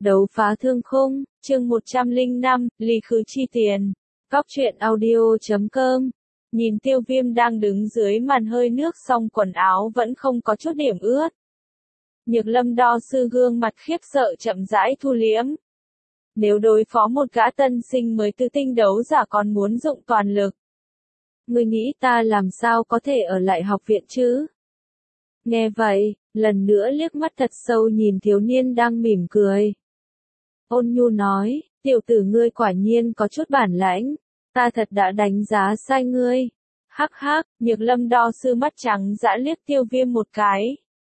Đấu phá thương khung, chương 105, ly khứ chi tiền. Góc truyện audio.com. Nhìn Tiêu Viêm đang đứng dưới màn hơi nước xong quần áo vẫn không có chút điểm ướt. Nhược Lâm đo sư gương mặt khiếp sợ chậm rãi thu liễm. Nếu đối phó một gã tân sinh mới từ tinh đấu giả còn muốn dụng toàn lực. Ngươi nghĩ ta làm sao có thể ở lại học viện chứ? Nghe vậy, lần nữa liếc mắt thật sâu nhìn thiếu niên đang mỉm cười. Ôn nhu nói, tiểu tử ngươi quả nhiên có chút bản lãnh, ta thật đã đánh giá sai ngươi. Hắc hắc, Nhược Lâm đo sư mắt trắng dã liếc Tiêu Viêm một cái.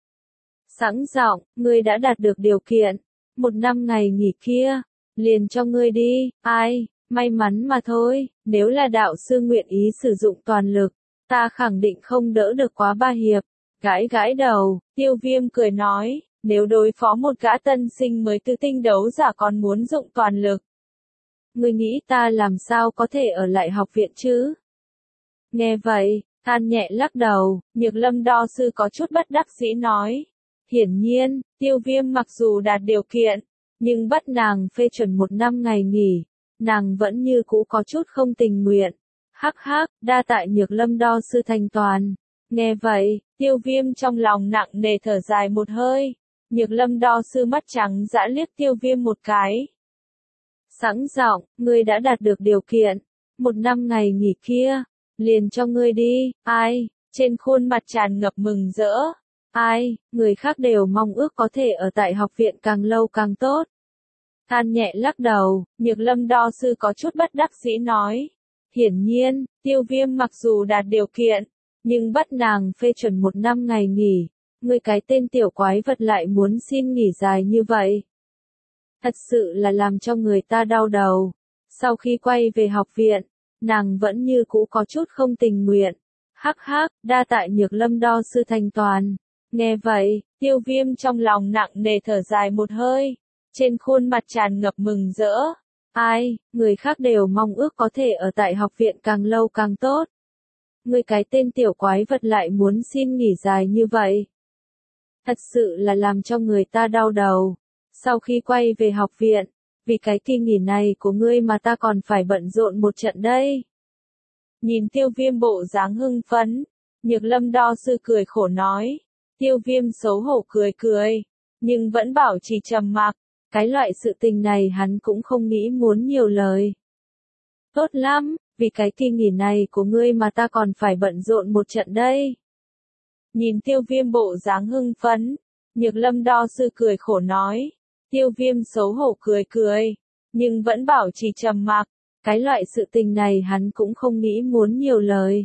Sẵn giọng, ngươi đã đạt được điều kiện, 1 năm ngày nghỉ kia, liền cho ngươi đi, ai, may mắn mà thôi, nếu là đạo sư nguyện ý sử dụng toàn lực, ta khẳng định không đỡ được quá 3 hiệp. Gãi gãi đầu, Tiêu Viêm cười nói, nếu đối phó một gã tân sinh mới từ tinh đấu giả còn muốn dụng toàn lực. Ngươi nghĩ ta làm sao có thể ở lại học viện chứ? Nghe vậy, than nhẹ lắc đầu, Nhược Lâm đo sư có chút bất đắc dĩ nói. Hiển nhiên, Tiêu Viêm mặc dù đạt điều kiện, nhưng bắt nàng phê chuẩn 1 năm ngày nghỉ, nàng vẫn như cũ có chút không tình nguyện. Hắc hắc, đa tại Nhược Lâm đo sư thành toàn. Nghe vậy, Tiêu Viêm trong lòng nặng nề thở dài một hơi. Nhược Lâm đo sư mắt trắng dã liếc Tiêu Viêm một cái. Sẵn giọng, ngươi đã đạt được điều kiện, 1 năm ngày nghỉ kia, liền cho ngươi đi, ai, trên khuôn mặt tràn ngập mừng rỡ. Ai, người khác đều mong ước có thể ở tại học viện càng lâu càng tốt. Than nhẹ lắc đầu, Nhược Lâm đo sư có chút bất đắc dĩ nói. Hiển nhiên, Tiêu Viêm mặc dù đạt điều kiện, nhưng bắt nàng phê chuẩn 1 năm ngày nghỉ, ngươi cái tên tiểu quái vật lại muốn xin nghỉ dài như vậy. Thật sự là làm cho người ta đau đầu. Sau khi quay về học viện, nàng vẫn như cũ có chút không tình nguyện. Hắc hắc, đa tại Nhược Lâm đo sư thành toàn. Nghe vậy, Tiêu Viêm trong lòng nặng nề thở dài một hơi. Trên khuôn mặt tràn ngập mừng rỡ. Ai, người khác đều mong ước có thể ở tại học viện càng lâu càng tốt. Ngươi cái tên tiểu quái vật lại muốn xin nghỉ dài như vậy. Thật sự là làm cho người ta đau đầu. Sau khi quay về học viện, vì cái kỳ nghỉ này của ngươi mà ta còn phải bận rộn một trận đây. Nhìn Tiêu Viêm bộ dáng hưng phấn, Nhược Lâm đo sư cười khổ nói. Tiêu Viêm xấu hổ cười cười, nhưng vẫn bảo trì trầm mặc. Cái loại sự tình này hắn cũng không nghĩ muốn nhiều lời. Tốt lắm, vì cái kỳ nghỉ này của ngươi mà ta còn phải bận rộn một trận đây. Nhìn Tiêu Viêm bộ dáng hưng phấn, Nhược Lâm đo sư cười khổ nói. Tiêu Viêm xấu hổ cười cười, nhưng vẫn bảo trì trầm mặc. Cái loại sự tình này hắn cũng không nghĩ muốn nhiều lời.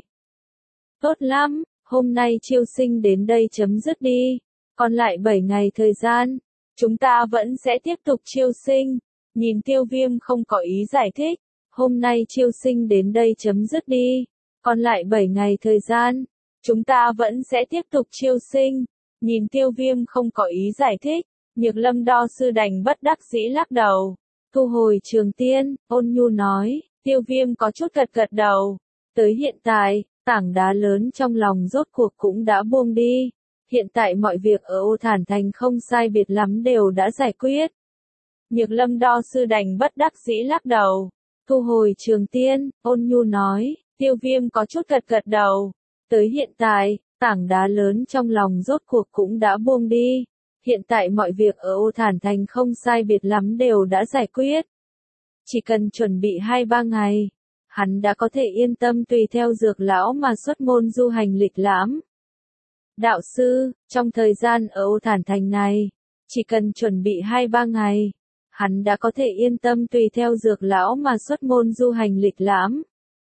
Tốt lắm, hôm nay chiêu sinh đến đây chấm dứt đi. Còn lại 7 ngày thời gian, chúng ta vẫn sẽ tiếp tục chiêu sinh. Nhìn Tiêu Viêm không có ý giải thích. Hôm nay chiêu sinh đến đây chấm dứt đi. Còn lại 7 ngày thời gian, chúng ta vẫn sẽ tiếp tục chiêu sinh. Nhìn Tiêu Viêm không có ý giải thích. Nhược Lâm đo sư đành bất đắc dĩ lắc đầu. Thu hồi trường tiên, ôn nhu nói. Tiêu Viêm có chút gật đầu. Tới hiện tại, tảng đá lớn trong lòng rốt cuộc cũng đã buông đi. Hiện tại mọi việc ở Ô Thản Thành không sai biệt lắm đều đã giải quyết. Nhược Lâm đo sư đành bất đắc dĩ lắc đầu. Thu hồi trường tiên, ôn nhu nói. Tiêu Viêm có chút gật đầu. Tới hiện tại, tảng đá lớn trong lòng rốt cuộc cũng đã buông đi. Hiện tại mọi việc ở Ô Thản Thành không sai biệt lắm đều đã giải quyết. Chỉ cần chuẩn bị 2-3 ngày, hắn đã có thể yên tâm tùy theo Dược lão mà xuất môn du hành lịch lãm. Đạo sư, trong thời gian ở Ô Thản Thành này, chỉ cần chuẩn bị 2-3 ngày, hắn đã có thể yên tâm tùy theo Dược lão mà xuất môn du hành lịch lãm.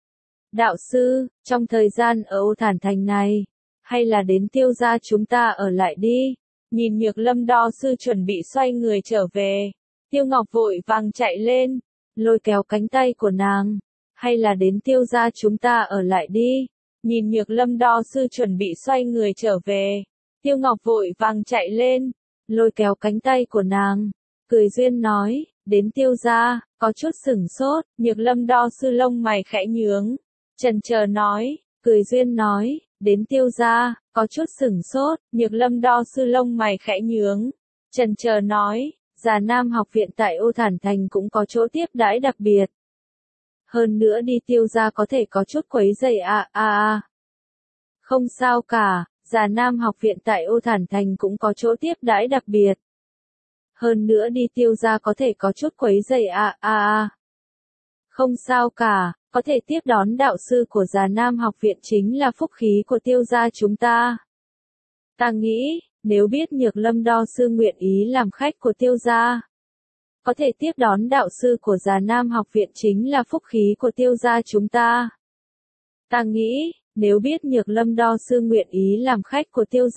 Đạo sư, trong thời gian ở Ô Thản Thành này, hay là đến Tiêu gia chúng ta ở lại đi. Nhìn Nhược Lâm đo sư chuẩn bị xoay người trở về, Tiêu Ngọc vội vàng chạy lên, lôi kéo cánh tay của nàng. Hay là đến Tiêu gia chúng ta ở lại đi. Nhìn Nhược Lâm đo sư chuẩn bị xoay người trở về, Tiêu Ngọc vội vàng chạy lên, lôi kéo cánh tay của nàng, cười duyên nói, đến Tiêu gia, có chút sửng sốt. Nhược Lâm đo sư lông mày khẽ nhướng, chần chờ nói, cười duyên nói, đến Tiêu gia, có chút sửng sốt. Nhược Lâm đo sư lông mày khẽ nhướng, chần chờ nói, Già Nam học viện tại Ô Thản Thành cũng có chỗ tiếp đãi đặc biệt. Hơn nữa đi Tiêu gia có thể có chút quấy rầy Không sao cả, Già Nam học viện tại Ô Thản Thành cũng có chỗ tiếp đãi đặc biệt. Hơn nữa đi Tiêu gia có thể có chút quấy rầy Không sao cả, có thể tiếp đón đạo sư của Già Nam học viện chính là phúc khí của Tiêu gia chúng ta. Ta nghĩ, nếu biết Nhược Lâm Đo sư nguyện ý làm khách của Tiêu gia, có thể tiếp đón đạo sư của Già Nam học viện chính là phúc khí của Tiêu gia chúng ta. Ta nghĩ, nếu biết Nhược Lâm Đo sư nguyện ý làm khách của Tiêu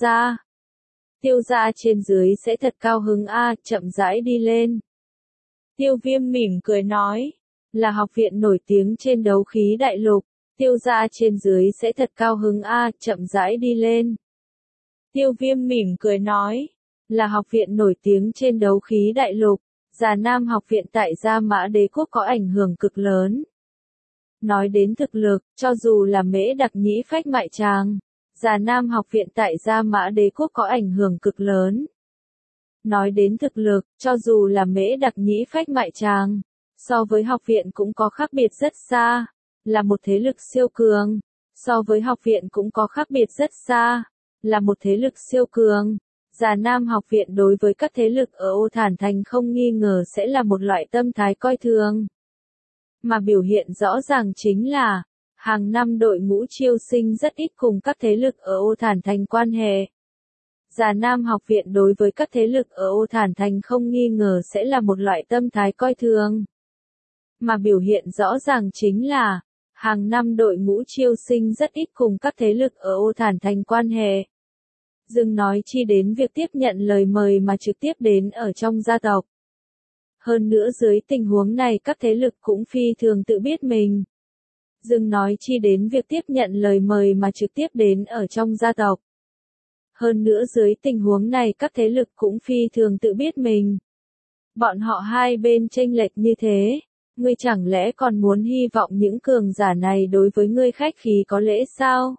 gia trên dưới sẽ thật cao hứng chậm rãi đi lên. Tiêu Viêm mỉm cười nói, là học viện nổi tiếng trên đấu khí đại lục, Tiêu gia trên dưới sẽ thật cao hứng chậm rãi đi lên. Tiêu Viêm mỉm cười nói, là học viện nổi tiếng trên đấu khí đại lục, Già Nam học viện tại Gia Mã Đế quốc có ảnh hưởng cực lớn. Nói đến thực lực, cho dù là Mễ Đặc Nhĩ Phách Mại Tràng, Già Nam học viện tại Gia Mã Đế quốc có ảnh hưởng cực lớn. Nói đến thực lực, cho dù là Mễ Đặc Nhĩ Phách Mại Tràng, so với học viện cũng có khác biệt rất xa, là một thế lực siêu cường, so với học viện cũng có khác biệt rất xa, là một thế lực siêu cường. Già Nam học viện đối với các thế lực ở Ô Thản Thành không nghi ngờ sẽ là một loại tâm thái coi thường. Mà biểu hiện rõ ràng chính là, hàng năm đội ngũ chiêu sinh rất ít cùng các thế lực ở Ô Thản Thành quan hệ. Già Nam học viện đối với các thế lực ở Ô Thản Thành không nghi ngờ sẽ là một loại tâm thái coi thường. Mà biểu hiện rõ ràng chính là, hàng năm đội ngũ chiêu sinh rất ít cùng các thế lực ở Ô Thản Thành quan hệ. Dừng nói chi đến việc tiếp nhận lời mời mà trực tiếp đến ở trong gia tộc. Hơn nữa dưới tình huống này các thế lực cũng phi thường tự biết mình. Dừng nói chi đến việc tiếp nhận lời mời mà trực tiếp đến ở trong gia tộc. Hơn nữa dưới tình huống này các thế lực cũng phi thường tự biết mình. Bọn họ hai bên chênh lệch như thế, ngươi chẳng lẽ còn muốn hy vọng những cường giả này đối với ngươi khách khí có lễ sao?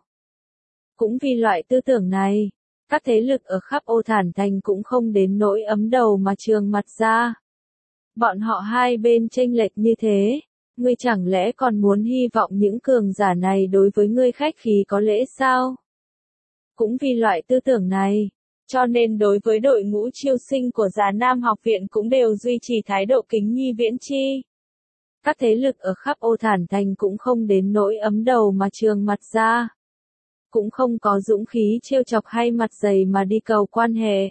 Cũng vì loại tư tưởng này, các thế lực ở khắp Ô Thản Thành cũng không đến nỗi ấm đầu mà trường mặt ra. Bọn họ hai bên chênh lệch như thế, ngươi chẳng lẽ còn muốn hy vọng những cường giả này đối với ngươi khách khí có lễ sao? Cũng vì loại tư tưởng này, cho nên đối với đội ngũ chiêu sinh của Già Nam học viện cũng đều duy trì thái độ kính nhi viễn chi. Các thế lực ở khắp Ô Thản Thành cũng không đến nỗi ấm đầu mà trường mặt ra. Cũng không có dũng khí trêu chọc hay mặt dày mà đi cầu quan hệ.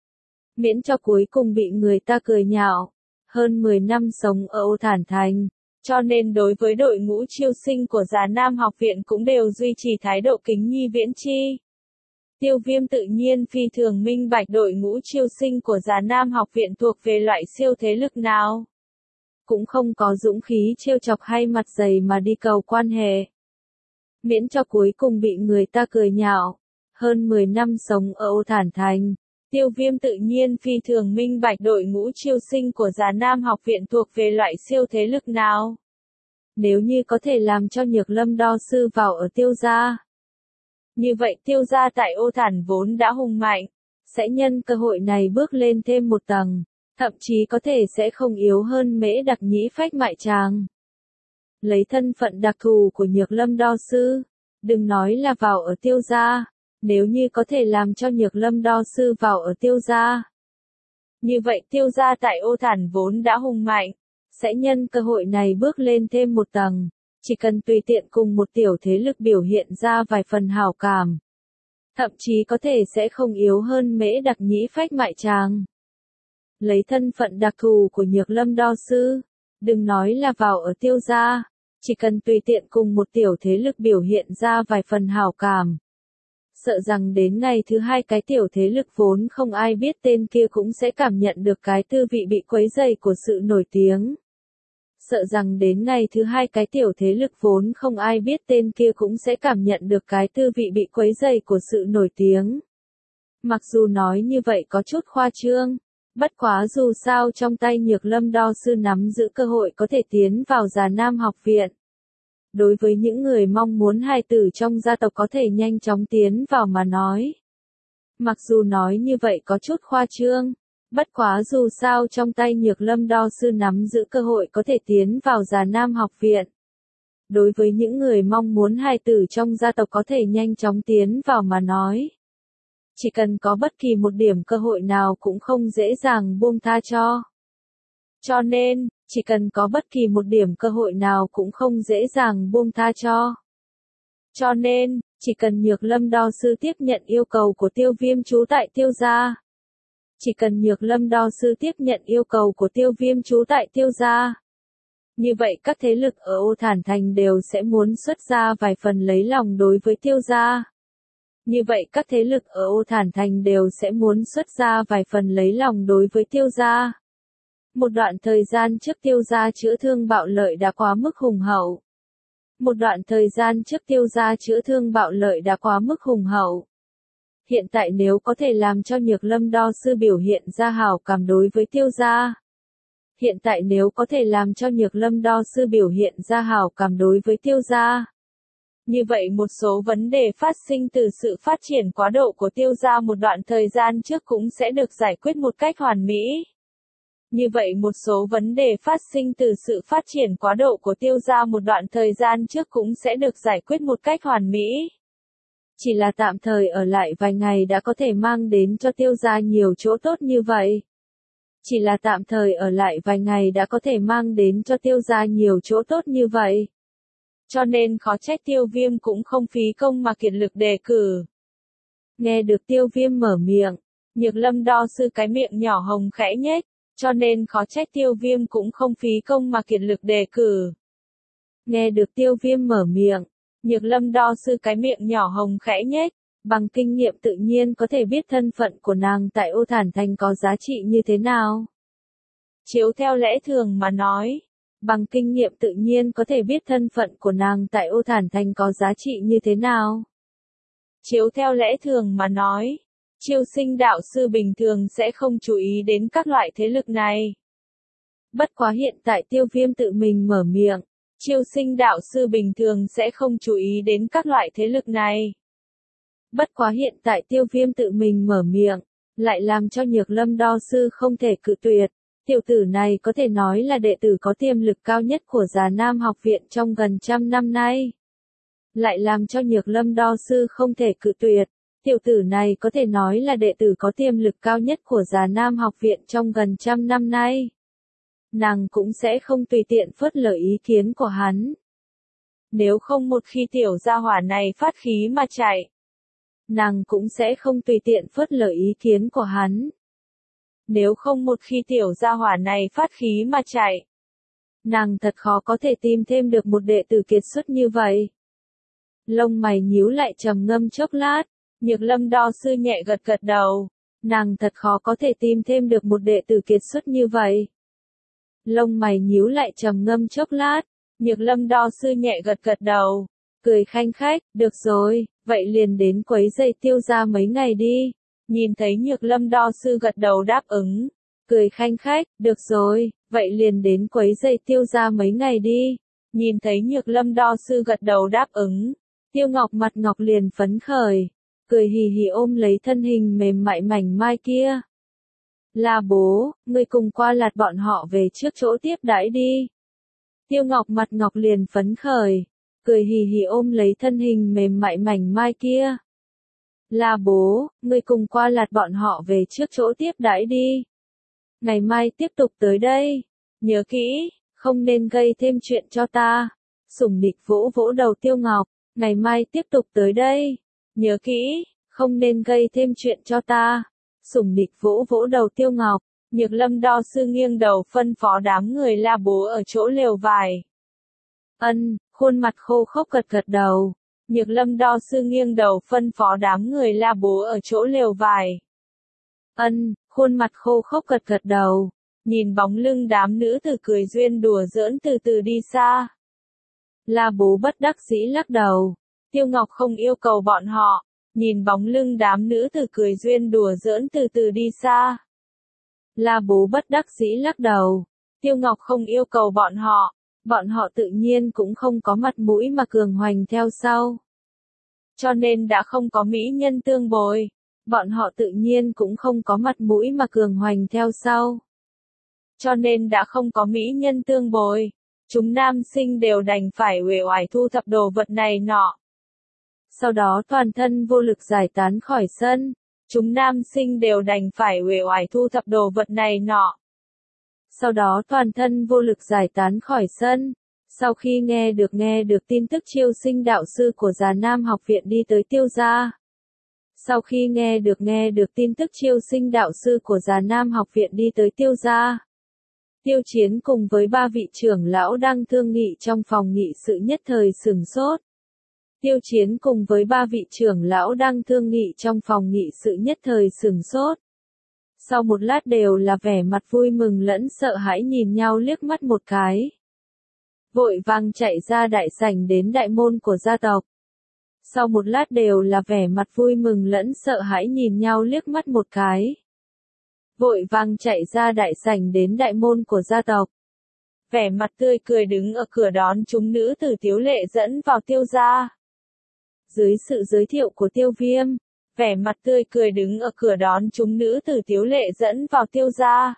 Miễn cho cuối cùng bị người ta cười nhạo. Hơn 10 năm sống ở Ô Thản Thành, cho nên đối với đội ngũ chiêu sinh của Già Nam học viện cũng đều duy trì thái độ kính nhi viễn chi. Tiêu Viêm tự nhiên phi thường minh bạch đội ngũ chiêu sinh của Già Nam học viện thuộc về loại siêu thế lực nào. Cũng không có dũng khí trêu chọc hay mặt dày mà đi cầu quan hệ. Miễn cho cuối cùng bị người ta cười nhạo. Hơn 10 năm sống ở Ô Thản Thành, Tiêu Viêm tự nhiên phi thường minh bạch đội ngũ chiêu sinh của Già Nam học viện thuộc về loại siêu thế lực nào. Nếu như có thể làm cho Nhược Lâm Đo sư vào ở Tiêu gia, như vậy Tiêu gia tại Ô Thản vốn đã hùng mạnh, sẽ nhân cơ hội này bước lên thêm một tầng, thậm chí có thể sẽ không yếu hơn Mễ Đặc Nhĩ Phách Mại Tràng. Lấy thân phận đặc thù của Nhược Lâm Đo sư, đừng nói là vào ở Tiêu gia, nếu như có thể làm cho Nhược Lâm Đo sư vào ở Tiêu gia, như vậy Tiêu gia tại Ô Thản vốn đã hùng mạnh, sẽ nhân cơ hội này bước lên thêm một tầng, chỉ cần tùy tiện cùng một tiểu thế lực biểu hiện ra vài phần hảo cảm, thậm chí có thể sẽ không yếu hơn Mễ Đặc Nhĩ Phách Mại Tràng. Lấy thân phận đặc thù của Nhược Lâm Đo sư, đừng nói là vào ở Tiêu gia, chỉ cần tùy tiện cùng một tiểu thế lực biểu hiện ra vài phần hảo cảm, sợ rằng đến ngày thứ hai cái tiểu thế lực vốn không ai biết tên kia cũng sẽ cảm nhận được cái tư vị bị quấy rầy của sự nổi tiếng. Sợ rằng đến ngày thứ hai cái tiểu thế lực vốn không ai biết tên kia cũng sẽ cảm nhận được cái tư vị bị quấy rầy của sự nổi tiếng. Mặc dù nói như vậy có chút khoa trương, bất quá dù sao trong tay Nhược Lâm Đo sư nắm giữ cơ hội có thể tiến vào Già Nam học viện. Đối với những người mong muốn hài tử trong gia tộc có thể nhanh chóng tiến vào mà nói. Mặc dù nói như vậy có chút khoa trương, Bất quá dù sao trong tay Nhược Lâm Đo sư nắm giữ cơ hội có thể tiến vào Già Nam học viện. Đối với những người mong muốn hài tử trong gia tộc có thể nhanh chóng tiến vào mà nói. Chỉ cần có bất kỳ một điểm cơ hội nào cũng không dễ dàng buông tha cho. Cho nên, chỉ cần có bất kỳ một điểm cơ hội nào cũng không dễ dàng buông tha cho. Cho nên, chỉ cần Nhược Lâm Đo sư tiếp nhận yêu cầu của Tiêu Viêm trú tại Tiêu gia. Chỉ cần Nhược Lâm Đo sư tiếp nhận yêu cầu của Tiêu Viêm trú tại Tiêu gia. Như vậy các thế lực ở Ô Thản Thành đều sẽ muốn xuất ra vài phần lấy lòng đối với Tiêu gia. Như vậy các thế lực ở Ô Thản Thành đều sẽ muốn xuất ra vài phần lấy lòng đối với Tiêu gia. Một đoạn thời gian trước Tiêu gia chữa thương bạo lợi đã quá mức hùng hậu. Một đoạn thời gian trước Tiêu gia chữa thương bạo lợi đã quá mức hùng hậu. Hiện tại nếu có thể làm cho Nhược Lâm Đo sư biểu hiện ra hảo cảm đối với Tiêu gia. Hiện tại nếu có thể làm cho Nhược Lâm Đo sư biểu hiện ra hảo cảm đối với Tiêu gia. Như vậy một số vấn đề phát sinh từ sự phát triển quá độ của Tiêu gia một đoạn thời gian trước cũng sẽ được giải quyết một cách hoàn mỹ. Như vậy một số vấn đề phát sinh từ sự phát triển quá độ của Tiêu gia một đoạn thời gian trước cũng sẽ được giải quyết một cách hoàn mỹ. Chỉ là tạm thời ở lại vài ngày đã có thể mang đến cho Tiêu gia nhiều chỗ tốt như vậy. Chỉ là tạm thời ở lại vài ngày đã có thể mang đến cho Tiêu gia nhiều chỗ tốt như vậy. Cho nên khó trách Tiêu Viêm cũng không phí công mà kiệt lực đề cử. Nghe được Tiêu Viêm mở miệng, Nhược Lâm Đo sư cái miệng nhỏ hồng khẽ nhếch, cho nên khó trách Tiêu Viêm cũng không phí công mà kiệt lực đề cử. Nghe được Tiêu Viêm mở miệng, Nhược Lâm Đo sư cái miệng nhỏ hồng khẽ nhếch, bằng kinh nghiệm tự nhiên có thể biết thân phận của nàng tại Ô Thản Thành có giá trị như thế nào. Chiếu theo lẽ thường mà nói, bằng kinh nghiệm tự nhiên có thể biết thân phận của nàng tại Ô Thản Thành có giá trị như thế nào. Chiếu theo lẽ thường mà nói, Chiêu Sinh đạo sư bình thường sẽ không chú ý đến các loại thế lực này. Bất quá hiện tại Tiêu Viêm tự mình mở miệng, Chiêu Sinh đạo sư bình thường sẽ không chú ý đến các loại thế lực này. Bất quá hiện tại Tiêu Viêm tự mình mở miệng, lại làm cho Nhược Lâm Đo sư không thể cự tuyệt. Tiểu tử này có thể nói là đệ tử có tiềm lực cao nhất của Già Nam học viện trong gần 100 năm nay. Lại làm cho Nhược Lâm Đo sư không thể cự tuyệt. Tiểu tử này có thể nói là đệ tử có tiềm lực cao nhất của Già Nam học viện trong gần 100 năm nay. Nàng cũng sẽ không tùy tiện phớt lờ ý kiến của hắn. Nếu không một khi tiểu gia hỏa này phát khí mà chạy, nàng cũng sẽ không tùy tiện phớt lờ ý kiến của hắn. Nếu không một khi tiểu gia hỏa này phát khí mà chạy, nàng thật khó có thể tìm thêm được một đệ tử kiệt xuất như vậy. Lông mày nhíu lại trầm ngâm chốc lát, Nhược Lâm Đo sư nhẹ gật gật đầu, nàng thật khó có thể tìm thêm được một đệ tử kiệt xuất như vậy. Lông mày nhíu lại trầm ngâm chốc lát, Nhược Lâm Đo sư nhẹ gật gật đầu, cười khanh khách, được rồi, vậy liền đến quấy rầy Tiêu gia mấy ngày đi. Nhìn thấy Nhược Lâm Đo sư gật đầu đáp ứng, cười khanh khách, được rồi, vậy liền đến quấy rầy Tiêu gia mấy ngày đi. Nhìn thấy Nhược Lâm Đo sư gật đầu đáp ứng, Tiêu Ngọc mặt ngọc liền phấn khởi, cười hì hì ôm lấy thân hình mềm mại mảnh mai kia. Là bố, ngươi cùng qua lạt bọn họ về trước chỗ tiếp đãi đi. Tiêu Ngọc mặt ngọc liền phấn khởi, cười hì hì ôm lấy thân hình mềm mại mảnh mai kia. Là bố, ngươi cùng qua lạt bọn họ về trước chỗ tiếp đãi đi. Ngày mai tiếp tục tới đây. Nhớ kỹ, không nên gây thêm chuyện cho ta. Sủng nịch vỗ vỗ đầu Tiêu Ngọc, ngày mai tiếp tục tới đây. Nhớ kỹ, không nên gây thêm chuyện cho ta. Sủng nịch vỗ vỗ đầu Tiêu Ngọc, Nhược Lâm Đo sư nghiêng đầu phân phó đám người La bố ở chỗ lều vải. Khuôn mặt khô khốc gật gật đầu. Nhược Lâm Đo sư nghiêng đầu phân phó đám người La bố ở chỗ lều vải. Khuôn mặt khô khốc gật gật đầu. Nhìn bóng lưng đám nữ tử cười duyên đùa giỡn từ từ đi xa. La bố bất đắc dĩ lắc đầu. Tiêu Ngọc không yêu cầu bọn họ. Nhìn bóng lưng đám nữ tử cười duyên đùa giỡn từ từ đi xa. La bố bất đắc dĩ lắc đầu. Tiêu Ngọc không yêu cầu bọn họ. Bọn họ tự nhiên cũng không có mặt mũi mà cường hoành theo sau. Cho nên đã không có mỹ nhân tương bồi. bọn họ tự nhiên cũng không có mặt mũi mà cường hoành theo sau. Cho nên đã không có mỹ nhân tương bồi, chúng nam sinh đều đành phải uể oải thu thập đồ vật này nọ. Sau đó toàn thân vô lực giải tán khỏi sân, chúng nam sinh đều đành phải uể oải thu thập đồ vật này nọ. Sau đó toàn thân vô lực giải tán khỏi sân. Sau khi nghe được tin tức chiêu sinh đạo sư của Già Nam học viện đi tới Tiêu gia. Sau khi nghe được tin tức chiêu sinh đạo sư của Già Nam học viện đi tới Tiêu gia. Tiêu Chiến cùng với 3 vị trưởng lão đang thương nghị trong phòng nghị sự nhất thời sửng sốt. Tiêu Chiến cùng với 3 vị trưởng lão đang thương nghị trong phòng nghị sự nhất thời sửng sốt. Sau một lát đều là vẻ mặt vui mừng lẫn sợ hãi nhìn nhau liếc mắt một cái. Vội vàng chạy ra đại sảnh đến đại môn của gia tộc. Sau một lát đều là vẻ mặt vui mừng lẫn sợ hãi nhìn nhau liếc mắt một cái. Vội vàng chạy ra đại sảnh đến đại môn của gia tộc. Vẻ mặt tươi cười đứng ở cửa đón chúng nữ tử Tiếu Lệ dẫn vào Tiêu gia. Dưới sự giới thiệu của Tiêu Viêm, vẻ mặt tươi cười đứng ở cửa đón chúng nữ tử Tiếu Lệ dẫn vào Tiêu gia.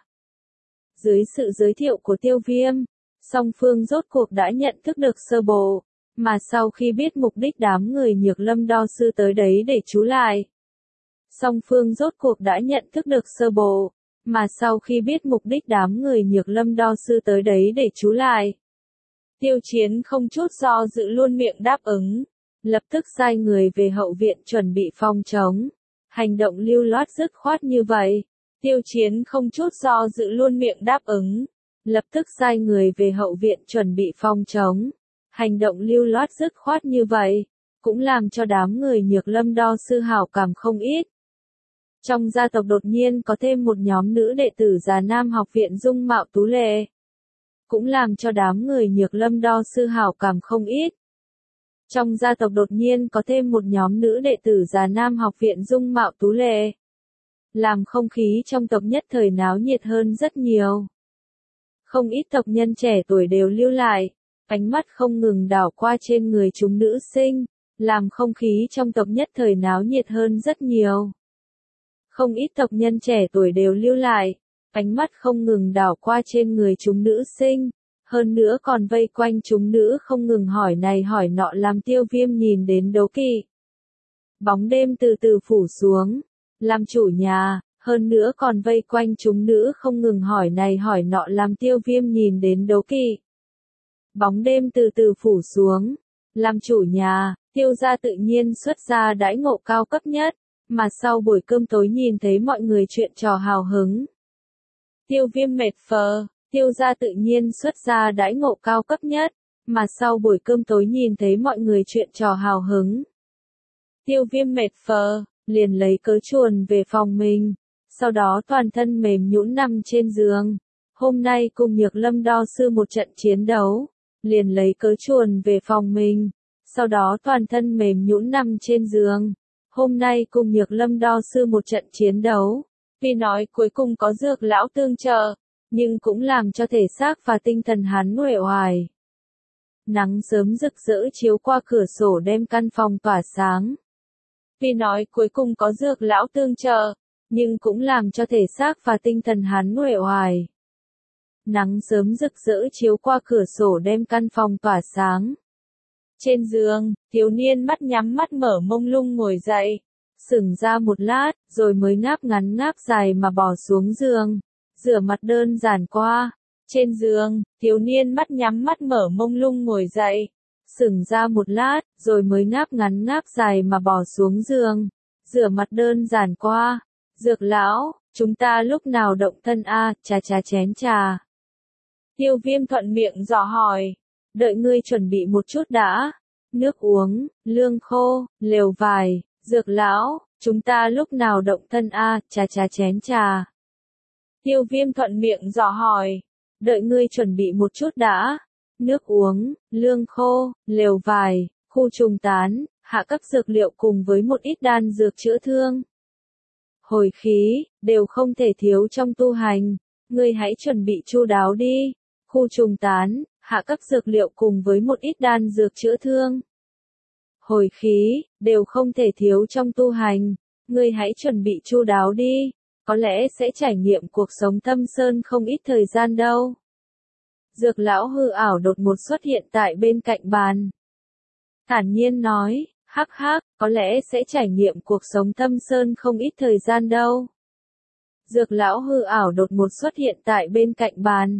Dưới sự giới thiệu của Tiêu Viêm, song phương rốt cuộc đã nhận thức được sơ bộ, mà sau khi biết mục đích đám người Nhược Lâm đo sư tới đấy để trú lại. Song phương rốt cuộc đã nhận thức được sơ bộ, mà sau khi biết mục đích đám người Nhược Lâm đo sư tới đấy để trú lại. Tiêu Chiến không chút do dự luôn miệng đáp ứng, lập tức sai người về hậu viện chuẩn bị phòng chống. Hành động lưu loát dứt khoát như vậy, Tiêu Chiến không chút do dự luôn miệng đáp ứng, lập tức sai người về hậu viện chuẩn bị phòng chống. Hành động lưu loát dứt khoát như vậy, cũng làm cho đám người Nhược Lâm đo sư hảo cảm không ít. Trong gia tộc đột nhiên có thêm một nhóm nữ đệ tử Già Nam học viện dung mạo tú lệ, cũng làm cho đám người Nhược Lâm đo sư hảo cảm không ít. Trong gia tộc đột nhiên có thêm một nhóm nữ đệ tử Già Nam học viện dung mạo tú lệ, làm không khí trong tộc nhất thời náo nhiệt hơn rất nhiều. Không ít tộc nhân trẻ tuổi đều lưu lại, ánh mắt không ngừng đảo qua trên người chúng nữ sinh, làm không khí trong tộc nhất thời náo nhiệt hơn rất nhiều. Không ít tộc nhân trẻ tuổi đều lưu lại, ánh mắt không ngừng đảo qua trên người chúng nữ sinh, hơn nữa còn vây quanh chúng nữ không ngừng hỏi này hỏi nọ làm Tiêu Viêm nhìn đến đố kỵ. Bóng đêm từ từ phủ xuống, làm chủ nhà, hơn nữa còn vây quanh chúng nữ không ngừng hỏi này hỏi nọ làm Tiêu Viêm nhìn đến đố kỵ. Bóng đêm từ từ phủ xuống, làm chủ nhà, Tiêu gia tự nhiên xuất ra đãi ngộ cao cấp nhất, mà sau buổi cơm tối nhìn thấy mọi người chuyện trò hào hứng. Tiêu Viêm mệt phờ, Tiêu gia tự nhiên xuất ra đãi ngộ cao cấp nhất, mà sau buổi cơm tối nhìn thấy mọi người chuyện trò hào hứng. Tiêu Viêm mệt phờ, liền lấy cớ chuồn về phòng mình, sau đó toàn thân mềm nhũn nằm trên giường. Hôm nay cùng Nhược Lâm đo sư một trận chiến đấu, liền lấy cớ chuồn về phòng mình, sau đó toàn thân mềm nhũn nằm trên giường. Hôm nay cùng Nhược Lâm đo sư một trận chiến đấu, tuy nói cuối cùng có Dược lão tương trợ, nhưng cũng làm cho thể xác và tinh thần hắn uể oải. Nắng sớm rực rỡ chiếu qua cửa sổ đem căn phòng tỏa sáng. Tuy nói cuối cùng có Dược lão tương trợ, nhưng cũng làm cho thể xác và tinh thần hắn uể oải. Nắng sớm rực rỡ chiếu qua cửa sổ đem căn phòng tỏa sáng. Trên giường, thiếu niên mắt nhắm mắt mở mông lung ngồi dậy, sững ra một lát, rồi mới ngáp ngắn ngáp dài mà bỏ xuống giường, rửa mặt đơn giản qua. Trên giường, thiếu niên mắt nhắm mắt mở mông lung ngồi dậy, sững ra một lát, rồi mới ngáp ngắn ngáp dài mà bỏ xuống giường, rửa mặt đơn giản qua. Dược lão, chúng ta lúc nào động thân a? Trà chén trà. Tiêu Viêm thuận miệng dò hỏi, đợi ngươi chuẩn bị một chút đã. Nước uống, lương khô, lều vải. Dược lão, chúng ta lúc nào động thân a? Trà chén trà. Tiêu Viêm thuận miệng dò hỏi, đợi ngươi chuẩn bị một chút đã. Nước uống, lương khô, lều vải, khu trùng tán, hạ các dược liệu cùng với một ít đan dược chữa thương, hồi khí, đều không thể thiếu trong tu hành. Ngươi hãy chuẩn bị chu đáo đi. Khu trùng tán, hạ các dược liệu cùng với một ít đan dược chữa thương, hồi khí, đều không thể thiếu trong tu hành. ngươi hãy chuẩn bị chu đáo đi, có lẽ sẽ trải nghiệm cuộc sống thâm sơn không ít thời gian đâu. Dược lão hư ảo đột ngột xuất hiện tại bên cạnh bàn. Thản nhiên nói, hắc hắc, có lẽ sẽ trải nghiệm cuộc sống thâm sơn không ít thời gian đâu. Dược lão hư ảo đột ngột xuất hiện tại bên cạnh bàn.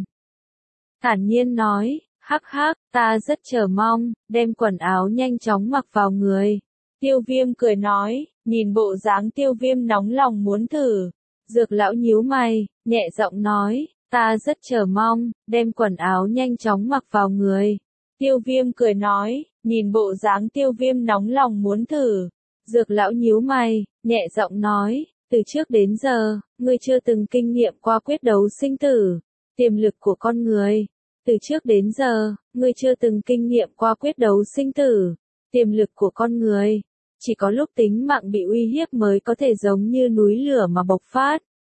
Thản nhiên nói, hắc hắc, ta rất chờ mong, đem quần áo nhanh chóng mặc vào người. Tiêu Viêm cười nói, nhìn bộ dáng Tiêu Viêm nóng lòng muốn thử. Dược lão nhíu mày, nhẹ giọng nói, ta rất chờ mong, đem quần áo nhanh chóng mặc vào người. Tiêu Viêm cười nói, nhìn bộ dáng Tiêu Viêm nóng lòng muốn thử. Dược lão nhíu mày, nhẹ giọng nói, từ trước đến giờ, ngươi chưa từng kinh nghiệm qua quyết đấu sinh tử, tiềm lực của con người. Từ trước đến giờ, ngươi chưa từng kinh nghiệm qua quyết đấu sinh tử, tiềm lực của con người. Chỉ có lúc tính mạng bị uy hiếp mới có thể giống như núi lửa mà bộc phát.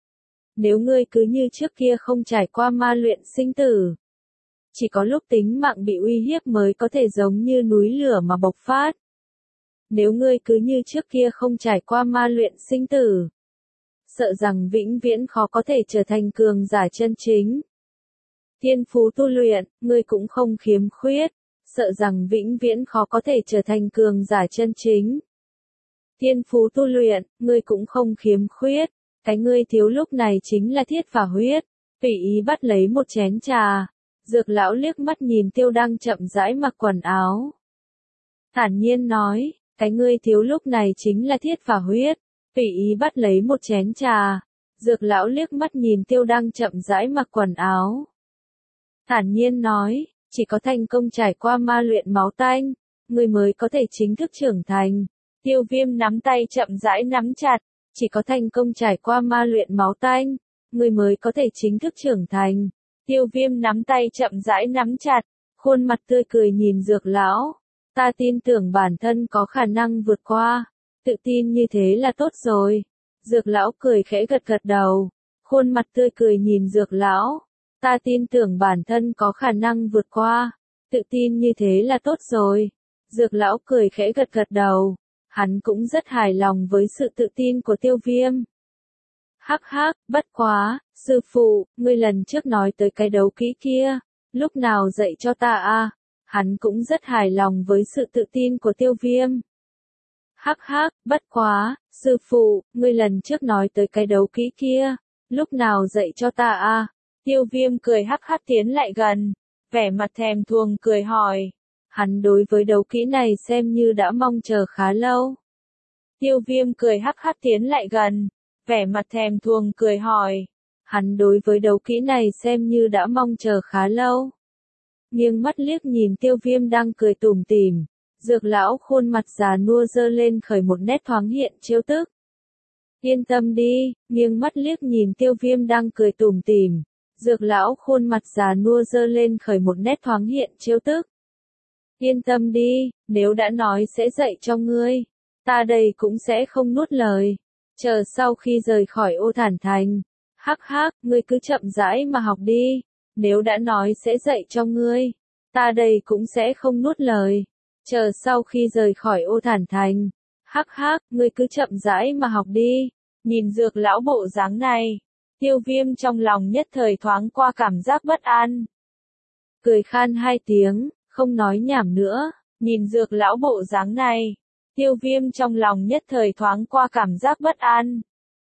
Nếu ngươi cứ như trước kia không trải qua ma luyện sinh tử, chỉ có lúc tính mạng bị uy hiếp mới có thể giống như núi lửa mà bộc phát. Nếu ngươi cứ như trước kia không trải qua ma luyện sinh tử, sợ rằng vĩnh viễn khó có thể trở thành cường giả chân chính. Thiên phú tu luyện, ngươi cũng không khiếm khuyết, sợ rằng vĩnh viễn khó có thể trở thành cường giả chân chính. Thiên phú tu luyện, ngươi cũng không khiếm khuyết, cái ngươi thiếu lúc này chính là thiết và huyết. Tùy ý bắt lấy một chén trà, Dược lão liếc mắt nhìn Tiêu Đăng chậm rãi mặc quần áo. Thản nhiên nói, cái ngươi thiếu lúc này chính là thiết và huyết. Tùy ý bắt lấy một chén trà, Dược lão liếc mắt nhìn Tiêu Đăng chậm rãi mặc quần áo. Thản nhiên nói, chỉ có thành công trải qua ma luyện máu tanh, ngươi mới có thể chính thức trưởng thành. Tiêu Viêm nắm tay chậm rãi nắm chặt, chỉ có thành công trải qua ma luyện máu tanh, ngươi mới có thể chính thức trưởng thành. Tiêu Viêm nắm tay chậm rãi nắm chặt, khuôn mặt tươi cười nhìn Dược lão. Ta tin tưởng bản thân có khả năng vượt qua, tự tin như thế là tốt rồi. Dược lão cười khẽ gật gật đầu, khuôn mặt tươi cười nhìn Dược lão. Ta tin tưởng bản thân có khả năng vượt qua, tự tin như thế là tốt rồi. Dược lão cười khẽ gật gật đầu, hắn cũng rất hài lòng với sự tự tin của Tiêu Viêm. Hắc hắc, bất quá, sư phụ, ngươi lần trước nói tới cái đấu kỹ kia, lúc nào dạy cho ta a? Hắn cũng rất hài lòng với sự tự tin của Tiêu Viêm. Hắc hắc, bất quá, sư phụ, ngươi lần trước nói tới cái đấu kỹ kia, lúc nào dạy cho ta a? Tiêu Viêm cười hắc hắc tiến lại gần, vẻ mặt thèm thuồng cười hỏi. Hắn đối với đấu kỹ này xem như đã mong chờ khá lâu. Tiêu Viêm cười hắc hắc tiến lại gần, vẻ mặt thèm thuồng cười hỏi. Hắn đối với đấu kỹ này xem như đã mong chờ khá lâu. Nghiêng mắt liếc nhìn Tiêu Viêm đang cười tủm tỉm, Dược lão khuôn mặt già nua dơ lên khởi một nét thoáng hiện trêu tức. Yên tâm đi, nghiêng mắt liếc nhìn Tiêu Viêm đang cười tủm tỉm, Dược lão khuôn mặt già nua dơ lên khởi một nét thoáng hiện trêu tức. Yên tâm đi, nếu đã nói sẽ dạy cho ngươi, ta đây cũng sẽ không nuốt lời. Chờ sau khi rời khỏi Ô Thản Thành, hắc hắc, ngươi cứ chậm rãi mà học đi. Nếu đã nói sẽ dạy cho ngươi, ta đây cũng sẽ không nuốt lời. Chờ sau khi rời khỏi Ô Thản Thành, hắc hắc, ngươi cứ chậm rãi mà học đi. Nhìn Dược lão bộ dáng này, Tiêu Viêm trong lòng nhất thời thoáng qua cảm giác bất an. Cười khan hai tiếng, không nói nhảm nữa, nhìn Dược lão bộ dáng này, Tiêu Viêm trong lòng nhất thời thoáng qua cảm giác bất an.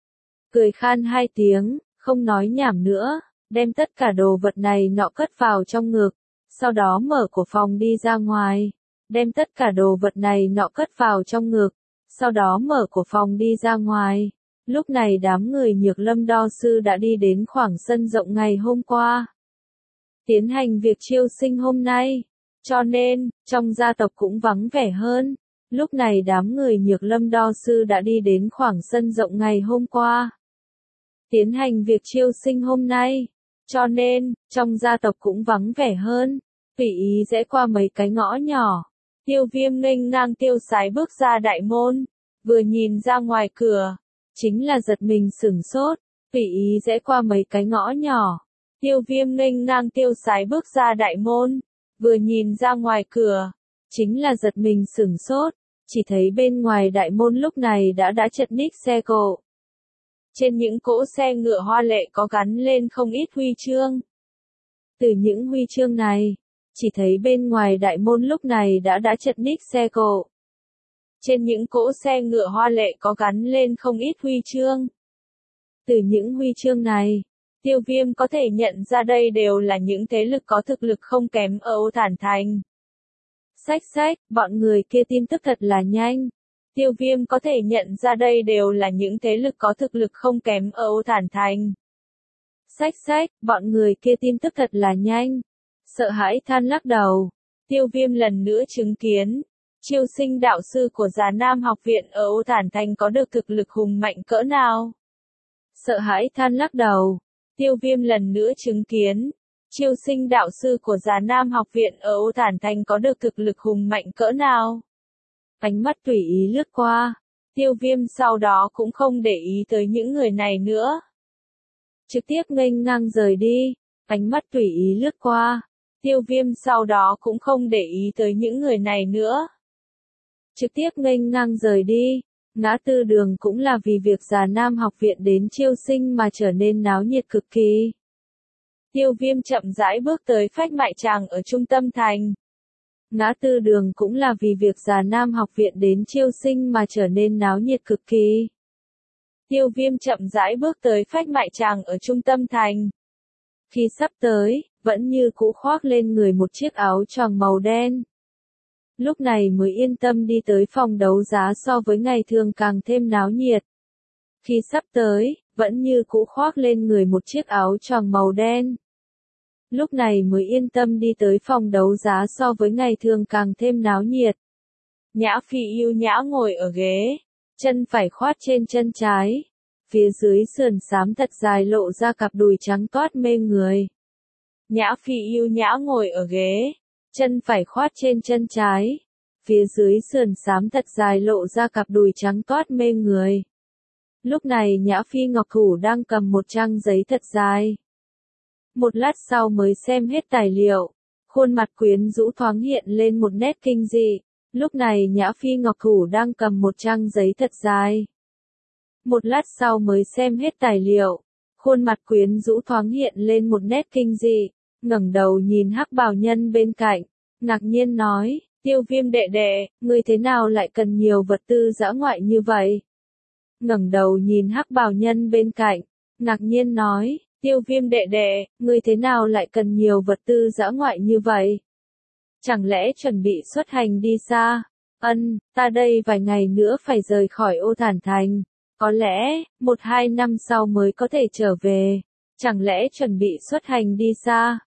Cười khan hai tiếng, không nói nhảm nữa, đem tất cả đồ vật này nọ cất vào trong ngực, sau đó mở cửa phòng đi ra ngoài. Đem tất cả đồ vật này nọ cất vào trong ngực, sau đó mở cửa phòng đi ra ngoài. Lúc này đám người Nhược Lâm đo sư đã đi đến khoảng sân rộng ngày hôm qua. Tiến hành việc chiêu sinh hôm nay, cho nên, trong gia tộc cũng vắng vẻ hơn. Lúc này đám người Nhược Lâm đo sư đã đi đến khoảng sân rộng ngày hôm qua. Tiến hành việc chiêu sinh hôm nay, cho nên, trong gia tộc cũng vắng vẻ hơn. Tùy ý rẽ qua mấy cái ngõ nhỏ. Tiêu Viêm nghênh ngang tiêu sái bước ra đại môn, vừa nhìn ra ngoài cửa, chính là giật mình sửng sốt, tùy ý rẽ qua mấy cái ngõ nhỏ. Tiêu Viêm nghênh ngang tiêu sái bước ra đại môn, vừa nhìn ra ngoài cửa, chính là giật mình sửng sốt, chỉ thấy bên ngoài đại môn lúc này đã chật ních xe cộ. Trên những cỗ xe ngựa hoa lệ có gắn lên không ít huy chương. Từ những huy chương này, chỉ thấy bên ngoài đại môn lúc này đã chật ních xe cộ. Trên những cỗ xe ngựa hoa lệ có gắn lên không ít huy chương. Từ những huy chương này, Tiêu Viêm có thể nhận ra đây đều là những thế lực có thực lực không kém ở Ô Thản Thành. Xách, bọn người kia tin tức thật là nhanh. Tiêu Viêm có thể nhận ra đây đều là những thế lực có thực lực không kém ở Ô Thản Thành. Xách, bọn người kia tin tức thật là nhanh. Sợ hãi than lắc đầu. Tiêu Viêm lần nữa chứng kiến. Chiêu sinh đạo sư của Già Nam học viện ở Ô Thản Thành có được thực lực hùng mạnh cỡ nào? Sợ hãi than lắc đầu. Tiêu Viêm lần nữa chứng kiến. Chiêu sinh đạo sư của Già Nam học viện ở Ô Thản Thành có được thực lực hùng mạnh cỡ nào? Ánh mắt tùy ý lướt qua. Tiêu Viêm sau đó cũng không để ý tới những người này nữa. Trực tiếp nghênh ngang rời đi. Ánh mắt tùy ý lướt qua. Tiêu Viêm sau đó cũng không để ý tới những người này nữa. Trực tiếp nghênh ngang rời đi. Ngã tư đường cũng là vì việc Già Nam học viện đến chiêu sinh mà trở nên náo nhiệt cực kỳ. Tiêu Viêm chậm rãi bước tới Phách Mại Tràng ở trung tâm thành. Ngã tư đường cũng là vì việc Già Nam học viện đến chiêu sinh mà trở nên náo nhiệt cực kỳ. Tiêu Viêm chậm rãi bước tới Phách Mại Tràng ở trung tâm thành. Khi sắp tới, vẫn như cũ khoác lên người một chiếc áo choàng màu đen. Lúc này mới yên tâm đi tới phòng đấu giá so với ngày thường càng thêm náo nhiệt. Khi sắp tới, vẫn như cũ khoác lên người một chiếc áo choàng màu đen. Lúc này mới yên tâm đi tới phòng đấu giá so với ngày thường càng thêm náo nhiệt. Nhã Phi yêu nhã ngồi ở ghế, chân phải khoát trên chân trái. Phía dưới sườn xám thật dài lộ ra cặp đùi trắng toát mê người. Nhã Phi yêu nhã ngồi ở ghế, chân phải khoát trên chân trái. Phía dưới sườn xám thật dài lộ ra cặp đùi trắng toát mê người. Lúc này Nhã Phi Ngọc thủ đang cầm một trang giấy thật dài. Một lát sau mới xem hết tài liệu, khuôn mặt quyến rũ thoáng hiện lên một nét kinh dị. Lúc này Nhã Phi Ngọc thủ đang cầm một trang giấy thật dài. Một lát sau mới xem hết tài liệu, khuôn mặt quyến rũ thoáng hiện lên một nét kinh dị, ngẩng đầu nhìn Hắc Bào Nhân bên cạnh, ngạc nhiên nói, Tiêu Viêm đệ đệ, ngươi thế nào lại cần nhiều vật tư dã ngoại như vậy? Ngẩng đầu nhìn Hắc Bào Nhân bên cạnh, ngạc nhiên nói, Tiêu Viêm đệ đệ, ngươi thế nào lại cần nhiều vật tư dã ngoại như vậy? Chẳng lẽ chuẩn bị xuất hành đi xa? Ta đây vài ngày nữa phải rời khỏi Ô Thản Thành. Có lẽ, 1-2 năm sau mới có thể trở về. Chẳng lẽ chuẩn bị xuất hành đi xa?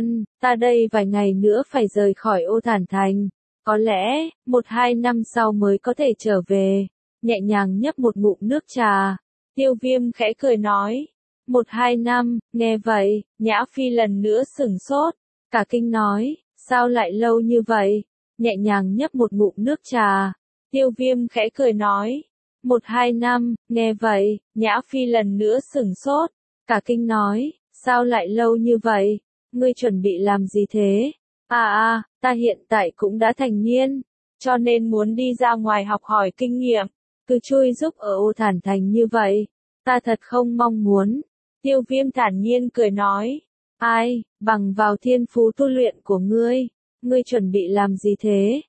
Ta đây vài ngày nữa phải rời khỏi Ô Thản Thành. Có lẽ, 1-2 năm sau mới có thể trở về. Nhẹ nhàng nhấp một ngụm nước trà. Tiêu Viêm khẽ cười nói. 1-2 năm, nghe vậy, Nhã Phi lần nữa sửng sốt. Cả kinh nói, sao lại lâu như vậy? Nhẹ nhàng nhấp một ngụm nước trà. Tiêu Viêm khẽ cười nói. 1-2 năm, nghe vậy, Nhã Phi lần nữa sửng sốt. Cả kinh nói, sao lại lâu như vậy? Ngươi chuẩn bị làm gì thế? Ta hiện tại cũng đã thành niên, cho nên muốn đi ra ngoài học hỏi kinh nghiệm, cứ chui giúp ở Ô Thản Thành như vậy. Ta thật không mong muốn. Tiêu Viêm thản nhiên cười nói. Ai, bằng vào thiên phú tu luyện của ngươi, ngươi chuẩn bị làm gì thế?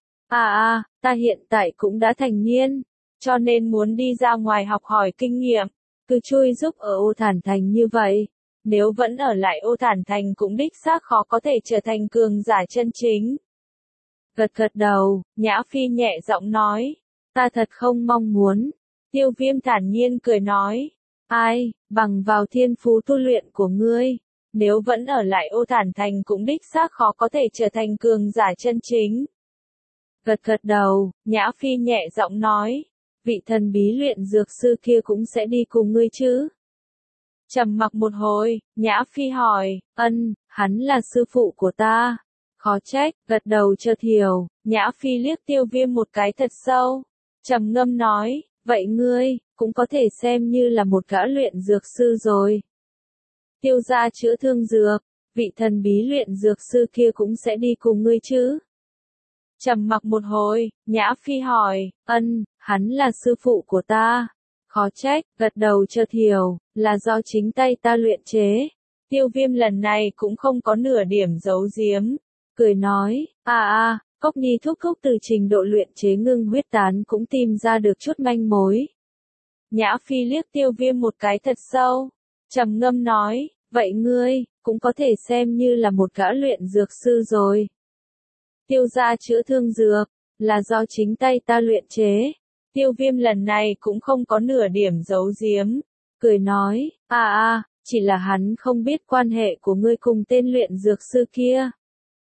Ta hiện tại cũng đã thành niên, cho nên muốn đi ra ngoài học hỏi kinh nghiệm, cứ chui giúp ở Ô Thản Thành như vậy. Nếu vẫn ở lại Ô Thản Thành cũng đích xác khó có thể trở thành cường giả chân chính. Gật đầu, Nhã Phi nhẹ giọng nói. Ta thật không mong muốn. Tiêu Viêm thản nhiên cười nói. Ai, bằng vào thiên phú tu luyện của ngươi, nếu vẫn ở lại Ô Thản Thành cũng đích xác khó có thể trở thành cường giả chân chính. Gật đầu, Nhã Phi nhẹ giọng nói. Vị thần bí luyện dược sư kia cũng sẽ đi cùng ngươi chứ? Trầm mặc một hồi, Nhã Phi hỏi, hắn là sư phụ của ta. Khó trách, gật đầu chợt hiểu, Nhã Phi liếc Tiêu Viêm một cái thật sâu. Trầm ngâm nói, vậy ngươi, cũng có thể xem như là một gã luyện dược sư rồi. Tiêu gia chữa thương dược, vị thần bí luyện dược sư kia cũng sẽ đi cùng ngươi chứ? Trầm mặc một hồi, Nhã Phi hỏi, hắn là sư phụ của ta. Khó trách, gật đầu Chợt hiểu, là do chính tay ta luyện chế. Tiêu Viêm lần này cũng không có nửa điểm giấu giếm. Cười nói, Cốc Nhi thúc thúc từ trình độ luyện chế ngưng huyết tán cũng tìm ra được chút manh mối. Nhã Phi liếc Tiêu Viêm một cái thật sâu, trầm ngâm nói, vậy ngươi, cũng có thể xem như là một gã luyện dược sư rồi. Tiêu gia chữa thương dược, là do chính tay ta luyện chế. Tiêu Viêm lần này cũng không có nửa điểm giấu giếm. Cười nói, chỉ là hắn không biết quan hệ của ngươi cùng tên luyện dược sư kia.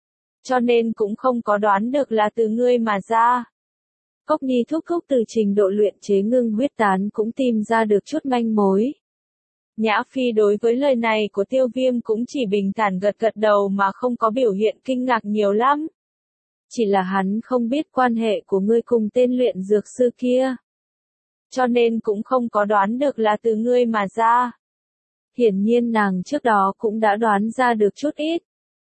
Cho nên cũng không có đoán được là từ ngươi mà ra. Cốc Nhi thúc thúc từ trình độ luyện chế ngưng huyết tán cũng tìm ra được chút manh mối. Nhã Phi đối với lời này của Tiêu Viêm cũng chỉ bình thản gật gật đầu mà không có biểu hiện kinh ngạc nhiều lắm. Chỉ là hắn không biết quan hệ của ngươi cùng tên luyện dược sư kia. Cho nên cũng không có đoán được là từ ngươi mà ra. Hiển nhiên nàng trước đó cũng đã đoán ra được chút ít.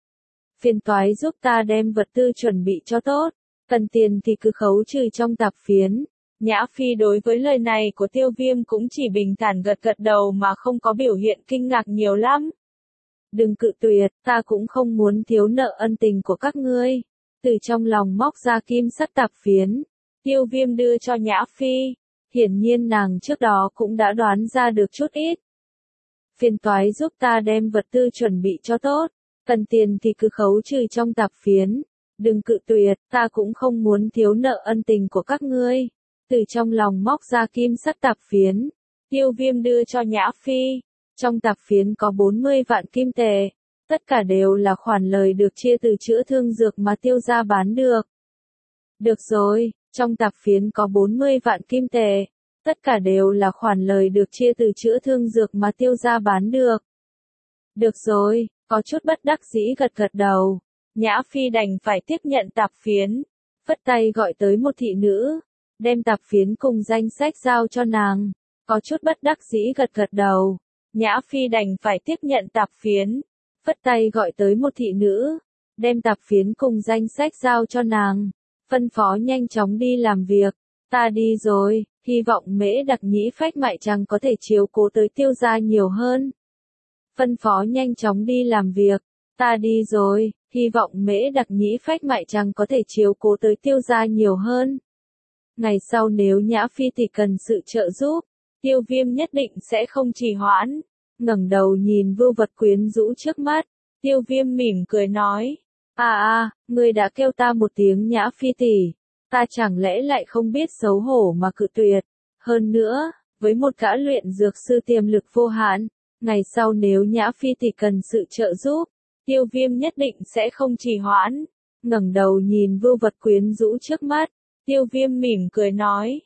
Phiền toái giúp ta đem vật tư chuẩn bị cho tốt. Cần tiền thì cứ khấu trừ trong tạp phiến. Nhã Phi đối với lời này của Tiêu Viêm cũng chỉ bình thản gật gật đầu mà không có biểu hiện kinh ngạc nhiều lắm. Đừng cự tuyệt, ta cũng không muốn thiếu nợ ân tình của các ngươi. Từ trong lòng móc ra kim sắt tạp phiến. Tiêu Viêm đưa cho Nhã Phi. Hiển nhiên nàng trước đó cũng đã đoán ra được chút ít. Phiền toái giúp ta đem vật tư chuẩn bị cho tốt. Cần tiền thì cứ khấu trừ trong tạp phiến. Đừng cự tuyệt, ta cũng không muốn thiếu nợ ân tình của các ngươi. Từ trong lòng móc ra kim sắt tạp phiến. Tiêu Viêm đưa cho Nhã Phi. Trong tạp phiến có 40 vạn kim tệ. Tất cả đều là khoản lời được chia từ chữa thương dược mà Tiêu gia bán được. Được rồi, trong tạp phiến có 40 vạn kim tệ. Tất cả đều là khoản lời được chia từ chữa thương dược mà Tiêu gia bán được. Được rồi, có chút bất đắc dĩ gật gật đầu. Nhã Phi đành phải tiếp nhận tạp phiến. Phất tay gọi tới một thị nữ. Đem tạp phiến cùng danh sách giao cho nàng. Có chút bất đắc dĩ gật gật đầu. Nhã Phi đành phải tiếp nhận tạp phiến. Phất tay gọi tới một thị nữ. Đem tạp phiến cùng danh sách giao cho nàng. Phân phó nhanh chóng đi làm việc. Ta đi rồi, hy vọng Mễ Đặc Nhĩ Phách Mại Trăng có thể chiếu cố tới Tiêu gia nhiều hơn. Phân phó nhanh chóng đi làm việc. Ta đi rồi, hy vọng Mễ Đặc Nhĩ Phách Mại Trăng có thể chiếu cố tới Tiêu gia nhiều hơn. Ngày sau nếu Nhã Phi thì cần sự trợ giúp, Tiêu Viêm nhất định sẽ không trì hoãn. Ngẩng đầu nhìn vưu vật quyến rũ trước mắt, Tiêu Viêm mỉm cười nói, ngươi đã kêu ta một tiếng Nhã Phi tỷ, ta chẳng lẽ lại không biết xấu hổ mà cự tuyệt. Hơn nữa, với một gã luyện dược sư tiềm lực vô hạn, ngày sau nếu Nhã Phi tỷ cần sự trợ giúp, Tiêu Viêm nhất định sẽ không trì hoãn. Ngẩng đầu nhìn vưu vật quyến rũ trước mắt, Tiêu Viêm mỉm cười nói,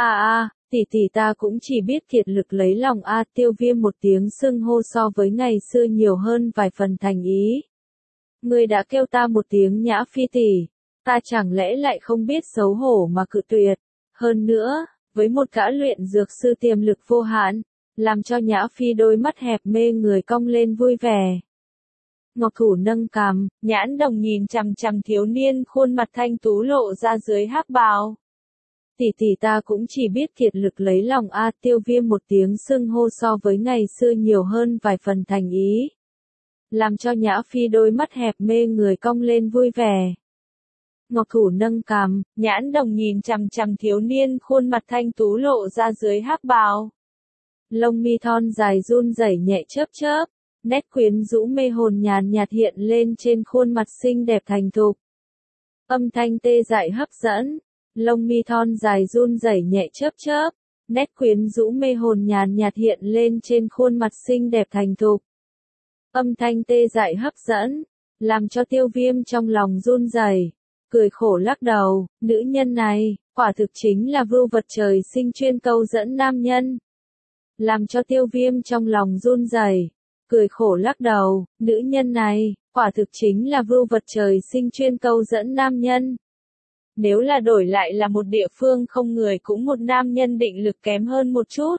tỷ ta cũng chỉ biết kiệt lực lấy lòng Tiêu Viêm một tiếng xưng hô so với ngày xưa nhiều hơn vài phần thành ý. Ngươi đã kêu ta một tiếng Nhã Phi tỷ, ta chẳng lẽ lại không biết xấu hổ mà cự tuyệt. Hơn nữa, với một gã luyện dược sư tiềm lực vô hạn, làm cho Nhã Phi đôi mắt hẹp mê người cong lên vui vẻ. Ngọc thủ nâng cằm, nhãn đồng nhìn chằm chằm thiếu niên khuôn mặt thanh tú lộ ra dưới hắc bào. Tỷ ta cũng chỉ biết kiệt lực lấy lòng Tiêu Viêm một tiếng xưng hô so với ngày xưa nhiều hơn vài phần thành ý. Làm cho Nhã Phi đôi mắt hẹp mê người cong lên vui vẻ. Ngọc thủ nâng cằm, nhãn đồng nhìn chằm chằm thiếu niên khuôn mặt thanh tú lộ ra dưới hắc bào. Lông mi thon dài run rẩy nhẹ chớp chớp, nét quyến rũ mê hồn nhàn nhạt hiện lên trên khuôn mặt xinh đẹp thành thục. Âm thanh tê dại hấp dẫn, lông mi thon dài run rẩy nhẹ chớp chớp, nét quyến rũ mê hồn nhàn nhạt hiện lên trên khuôn mặt xinh đẹp thành thục. Âm thanh tê dại hấp dẫn, làm cho Tiêu Viêm trong lòng run rẩy, cười khổ lắc đầu, nữ nhân này, quả thực chính là vưu vật trời sinh chuyên câu dẫn nam nhân. Làm cho Tiêu Viêm trong lòng run rẩy, cười khổ lắc đầu, nữ nhân này, quả thực chính là vưu vật trời sinh chuyên câu dẫn nam nhân. Nếu là đổi lại là một địa phương không người cũng một nam nhân định lực kém hơn một chút.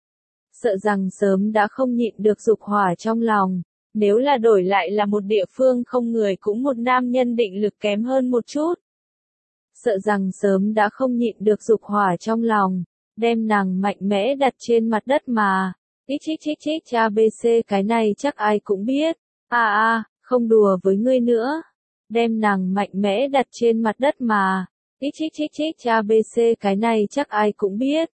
Sợ rằng sớm đã không nhịn được dục hỏa trong lòng. Nếu là đổi lại là một địa phương không người cũng một nam nhân định lực kém hơn một chút. sợ rằng sớm đã không nhịn được dục hỏa trong lòng, đem nàng mạnh mẽ đặt trên mặt đất mà. Chích ABC cái này chắc ai cũng biết. Không đùa với ngươi nữa. Đem nàng mạnh mẽ đặt trên mặt đất mà. Chích ABC cái này chắc ai cũng biết.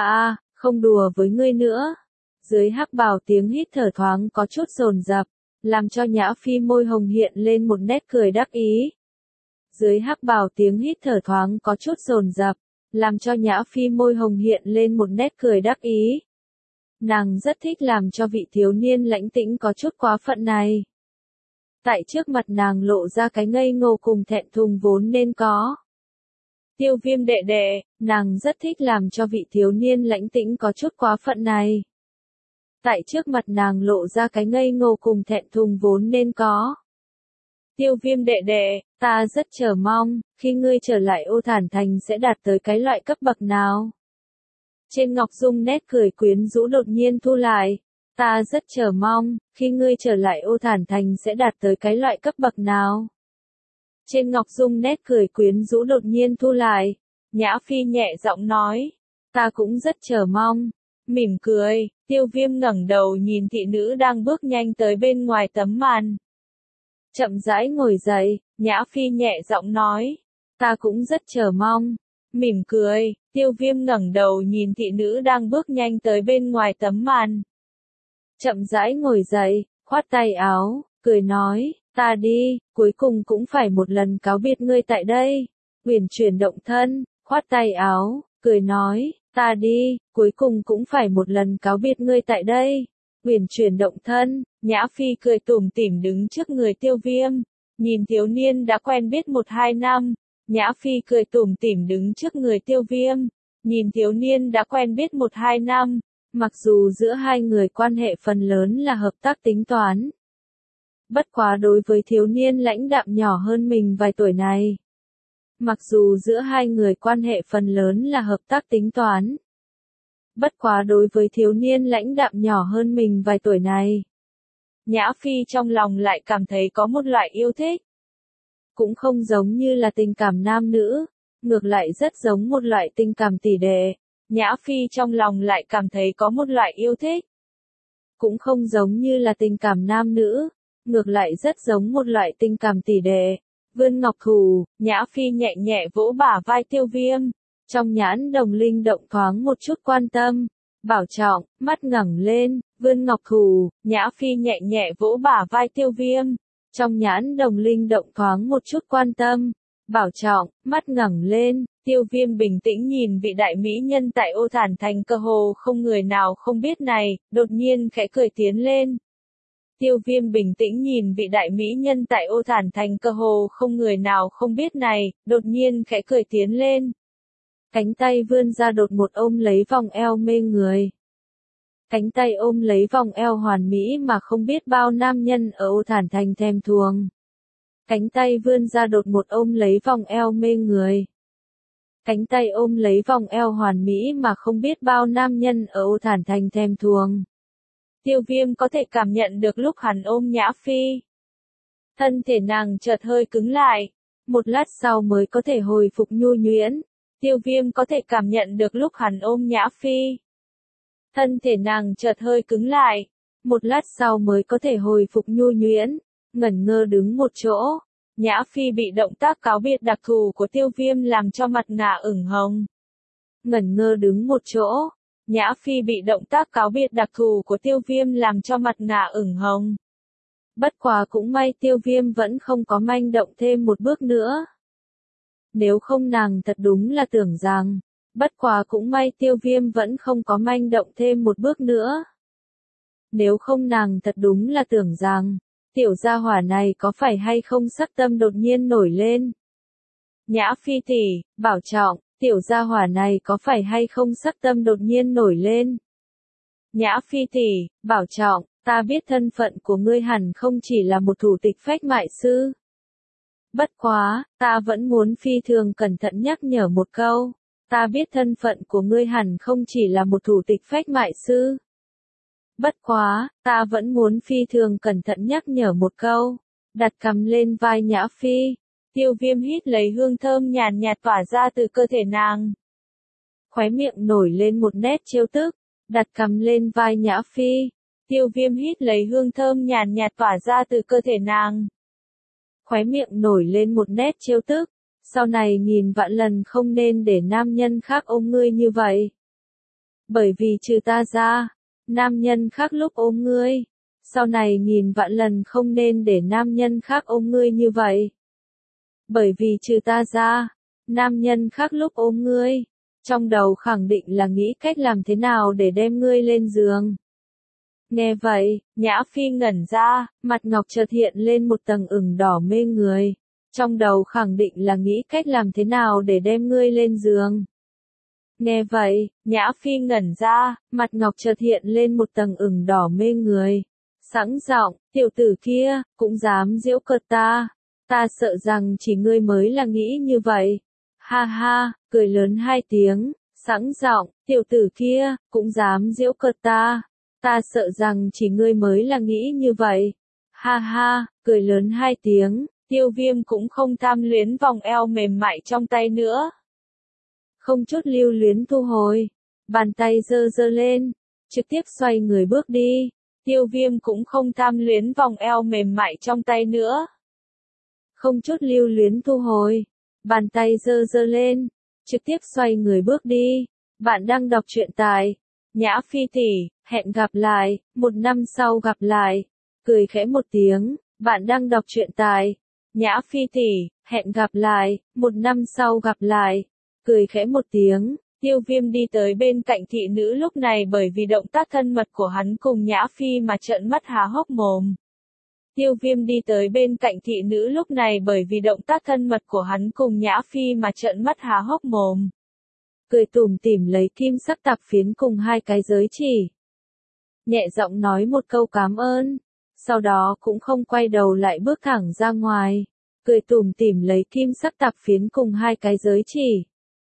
Không đùa với ngươi nữa. Dưới hắc bào tiếng hít thở thoáng có chút dồn dập, làm cho Nhã Phi môi hồng hiện lên một nét cười đắc ý. Dưới hắc bào tiếng hít thở thoáng có chút dồn dập, làm cho Nhã Phi môi hồng hiện lên một nét cười đắc ý. Nàng rất thích làm cho vị thiếu niên lãnh tĩnh có chút quá phận này. Tại trước mặt nàng lộ ra cái ngây ngô cùng thẹn thùng vốn nên có. Tiêu Viêm đệ đệ, nàng rất thích làm cho vị thiếu niên lãnh tĩnh có chút quá phận này. Tại trước mặt nàng lộ ra cái ngây ngô cùng thẹn thùng vốn nên có. Tiêu Viêm đệ đệ, ta rất chờ mong, khi ngươi trở lại Ô Thản Thành sẽ đạt tới cái loại cấp bậc nào? Trên Ngọc Dung nét cười quyến rũ đột nhiên thu lại. Ta rất chờ mong, khi ngươi trở lại Ô Thản Thành sẽ đạt tới cái loại cấp bậc nào? Trên Ngọc Dung nét cười quyến rũ đột nhiên thu lại. Nhã Phi nhẹ giọng nói. Ta cũng rất chờ mong. Mỉm cười, Tiêu Viêm ngẩng đầu nhìn thị nữ đang bước nhanh tới bên ngoài tấm màn. Chậm rãi ngồi dậy, Nhã Phi nhẹ giọng nói. Ta cũng rất chờ mong. Mỉm cười, Tiêu Viêm ngẩng đầu nhìn thị nữ đang bước nhanh tới bên ngoài tấm màn. Chậm rãi ngồi dậy, khoát tay áo, cười nói, ta đi, cuối cùng cũng phải một lần cáo biệt ngươi tại đây. Uyển chuyển động thân, khoát tay áo, cười nói, ta đi, cuối cùng cũng phải một lần cáo biệt ngươi tại đây. Uyển chuyển động thân, Nhã Phi cười tủm tỉm đứng trước người Tiêu Viêm, nhìn thiếu niên đã quen biết 1-2 năm. Nhã Phi cười tủm tỉm đứng trước người Tiêu Viêm, nhìn thiếu niên đã quen biết 1-2 năm. Mặc dù giữa hai người quan hệ phần lớn là hợp tác tính toán. Bất quá đối với thiếu niên lãnh đạm nhỏ hơn mình vài tuổi này. Mặc dù giữa hai người quan hệ phần lớn là hợp tác tính toán. Bất quá đối với thiếu niên lãnh đạm nhỏ hơn mình vài tuổi này. Nhã Phi trong lòng lại cảm thấy có một loại yêu thích. Cũng không giống như là tình cảm nam nữ, ngược lại rất giống một loại tình cảm tỷ đệ. Nhã Phi trong lòng lại cảm thấy có một loại yêu thích. Cũng không giống như là tình cảm nam nữ, ngược lại rất giống một loại tình cảm tỷ đệ. Vươn ngọc thủ, Nhã Phi nhẹ nhẹ vỗ bả vai Tiêu Viêm. Trong nhãn đồng linh động thoáng một chút quan tâm. Bảo trọng, mắt ngẩng lên, vươn ngọc thủ, Nhã Phi nhẹ nhẹ vỗ bả vai Tiêu Viêm. Trong nhãn đồng linh động thoáng một chút quan tâm. Bảo trọng, mắt ngẩng lên, Tiêu Viêm bình tĩnh nhìn vị đại mỹ nhân tại Ô Thản Thành cơ hồ không người nào không biết này, đột nhiên khẽ cười tiến lên. Tiêu Viêm bình tĩnh nhìn vị đại mỹ nhân tại Ô Thản Thành cơ hồ không người nào không biết này, đột nhiên khẽ cười tiến lên. Cánh tay vươn ra đột một ôm lấy vòng eo mê người. Cánh tay ôm lấy vòng eo hoàn mỹ mà không biết bao nam nhân ở Ô Thản Thành thèm thuồng. Cánh tay vươn ra đột một ôm lấy vòng eo mê người. Cánh tay ôm lấy vòng eo hoàn mỹ mà không biết bao nam nhân ở Ô Thản Thành thèm thuồng. Tiêu Viêm có thể cảm nhận được lúc hắn ôm Nhã Phi. Thân thể nàng chợt hơi cứng lại. Một lát sau mới có thể hồi phục nhu nhuyễn. Tiêu Viêm có thể cảm nhận được lúc hắn ôm Nhã Phi. Thân thể nàng chợt hơi cứng lại. Một lát sau mới có thể hồi phục nhu nhuyễn. Ngẩn ngơ đứng một chỗ. Nhã Phi bị động tác cáo biệt đặc thù của Tiêu Viêm làm cho mặt ngả ửng hồng. Ngẩn ngơ đứng một chỗ. Nhã Phi bị động tác cáo biệt đặc thù của Tiêu Viêm làm cho mặt ngả ửng hồng. Bất quá cũng may Tiêu Viêm vẫn không có manh động thêm một bước nữa. Nếu không nàng thật đúng là tưởng rằng. Bất quá cũng may Tiêu Viêm vẫn không có manh động thêm một bước nữa. Nếu không nàng thật đúng là tưởng rằng. Tiểu gia hỏa này có phải hay không sắc tâm đột nhiên nổi lên. Nhã Phi tỷ, bảo trọng, tiểu gia hỏa này có phải hay không sắc tâm đột nhiên nổi lên. Nhã Phi tỷ, bảo trọng, ta biết thân phận của ngươi hẳn không chỉ là một thủ tịch phách mại sư. Bất quá, ta vẫn muốn phi thường cẩn thận nhắc nhở một câu. Ta biết thân phận của ngươi hẳn không chỉ là một thủ tịch phách mại sư. Bất quá, ta vẫn muốn phi thường cẩn thận nhắc nhở một câu. Đặt cằm lên vai Nhã Phi. Tiêu Viêm hít lấy hương thơm nhàn nhạt tỏa ra từ cơ thể nàng. Khóe miệng nổi lên một nét trêu tức, đặt cằm lên vai Nhã Phi. Tiêu Viêm hít lấy hương thơm nhàn nhạt tỏa ra từ cơ thể nàng. Khóe miệng nổi lên một nét trêu tức, sau này nghìn vạn lần không nên để nam nhân khác ôm ngươi như vậy. Bởi vì trừ ta ra, nam nhân khác lúc ôm ngươi, sau này nghìn vạn lần không nên để nam nhân khác ôm ngươi như vậy. Bởi vì trừ ta ra, nam nhân khác lúc ôm ngươi, trong đầu khẳng định là nghĩ cách làm thế nào để đem ngươi lên giường. Nghe vậy, Nhã Phi ngẩn ra, mặt ngọc chợt hiện lên một tầng ửng đỏ mê người. Trong đầu khẳng định là nghĩ cách làm thế nào để đem ngươi lên giường. Nghe vậy, Nhã Phi ngẩn ra, mặt ngọc chợt hiện lên một tầng ửng đỏ mê người. Sẵn giọng, tiểu tử kia, cũng dám giễu cợt ta. Ta sợ rằng chỉ ngươi mới là nghĩ như vậy. Ha ha, cười lớn hai tiếng, sẵn giọng, tiểu tử kia, cũng dám giễu cợt ta. Ta sợ rằng chỉ ngươi mới là nghĩ như vậy. Ha ha, cười lớn hai tiếng, Tiêu Viêm cũng không tham luyến vòng eo mềm mại trong tay nữa. Không chút lưu luyến thu hồi, bàn tay giơ giơ lên, trực tiếp xoay người bước đi. Tiêu Viêm cũng không tham luyến vòng eo mềm mại trong tay nữa. Không chút lưu luyến thu hồi, bàn tay giơ giơ lên, trực tiếp xoay người bước đi. Bạn đang đọc truyện tại Nhã Phi tỷ, hẹn gặp lại, 1 năm sau gặp lại. Cười khẽ một tiếng, bạn đang đọc truyện tại Nhã Phi tỷ, hẹn gặp lại, 1 năm sau gặp lại. Cười khẽ một tiếng, Tiêu Viêm đi tới bên cạnh thị nữ lúc này bởi vì động tác thân mật của hắn cùng Nhã Phi mà trợn mắt há hốc mồm. Tiêu Viêm đi tới bên cạnh thị nữ lúc này bởi vì động tác thân mật của hắn cùng Nhã Phi mà trợn mắt há hốc mồm. Cười tủm tỉm lấy kim sắc tạp phiến cùng 2 cái giới chỉ. Nhẹ giọng nói một câu cảm ơn, sau đó cũng không quay đầu lại bước thẳng ra ngoài. Cười tủm tỉm lấy kim sắc tạp phiến cùng 2 cái giới chỉ.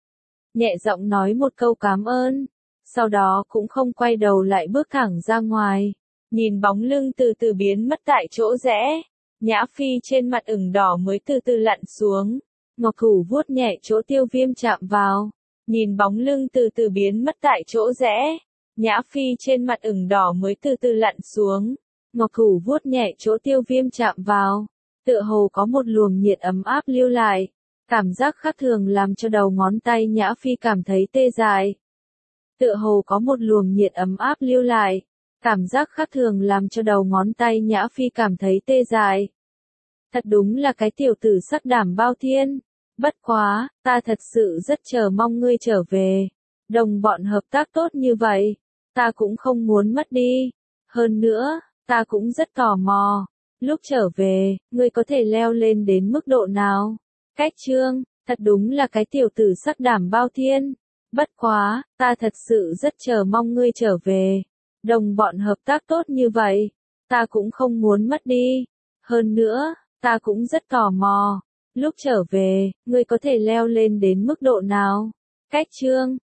Nhẹ giọng nói một câu cảm ơn, sau đó cũng không quay đầu lại bước thẳng ra ngoài. Nhìn bóng lưng từ từ biến mất tại chỗ rẽ, Nhã Phi trên mặt ửng đỏ mới từ từ lặn xuống. Ngọc thủ vuốt nhẹ chỗ Tiêu Viêm chạm vào. Nhìn bóng lưng từ từ biến mất tại chỗ rẽ, Nhã Phi trên mặt ửng đỏ mới từ từ lặn xuống. Ngọc thủ vuốt nhẹ chỗ Tiêu Viêm chạm vào. Tựa hồ có một luồng nhiệt ấm áp lưu lại. Cảm giác khác thường làm cho đầu ngón tay Nhã Phi cảm thấy tê dại. Tựa hồ có một luồng nhiệt ấm áp lưu lại. Cảm giác khác thường làm cho đầu ngón tay Nhã Phi cảm thấy tê dại. Thật đúng là cái tiểu tử sắc đảm bao thiên. Bất quá, ta thật sự rất chờ mong ngươi trở về. Đồng bọn hợp tác tốt như vậy, ta cũng không muốn mất đi. Hơn nữa, ta cũng rất tò mò. Lúc trở về, ngươi có thể leo lên đến mức độ nào? Cách Trương, thật đúng là cái tiểu tử sắc đảm bao thiên. Bất quá, ta thật sự rất chờ mong ngươi trở về. Đồng bọn hợp tác tốt như vậy, ta cũng không muốn mất đi. Hơn nữa, ta cũng rất tò mò. Lúc trở về, ngươi có thể leo lên đến mức độ nào? Cách Trương,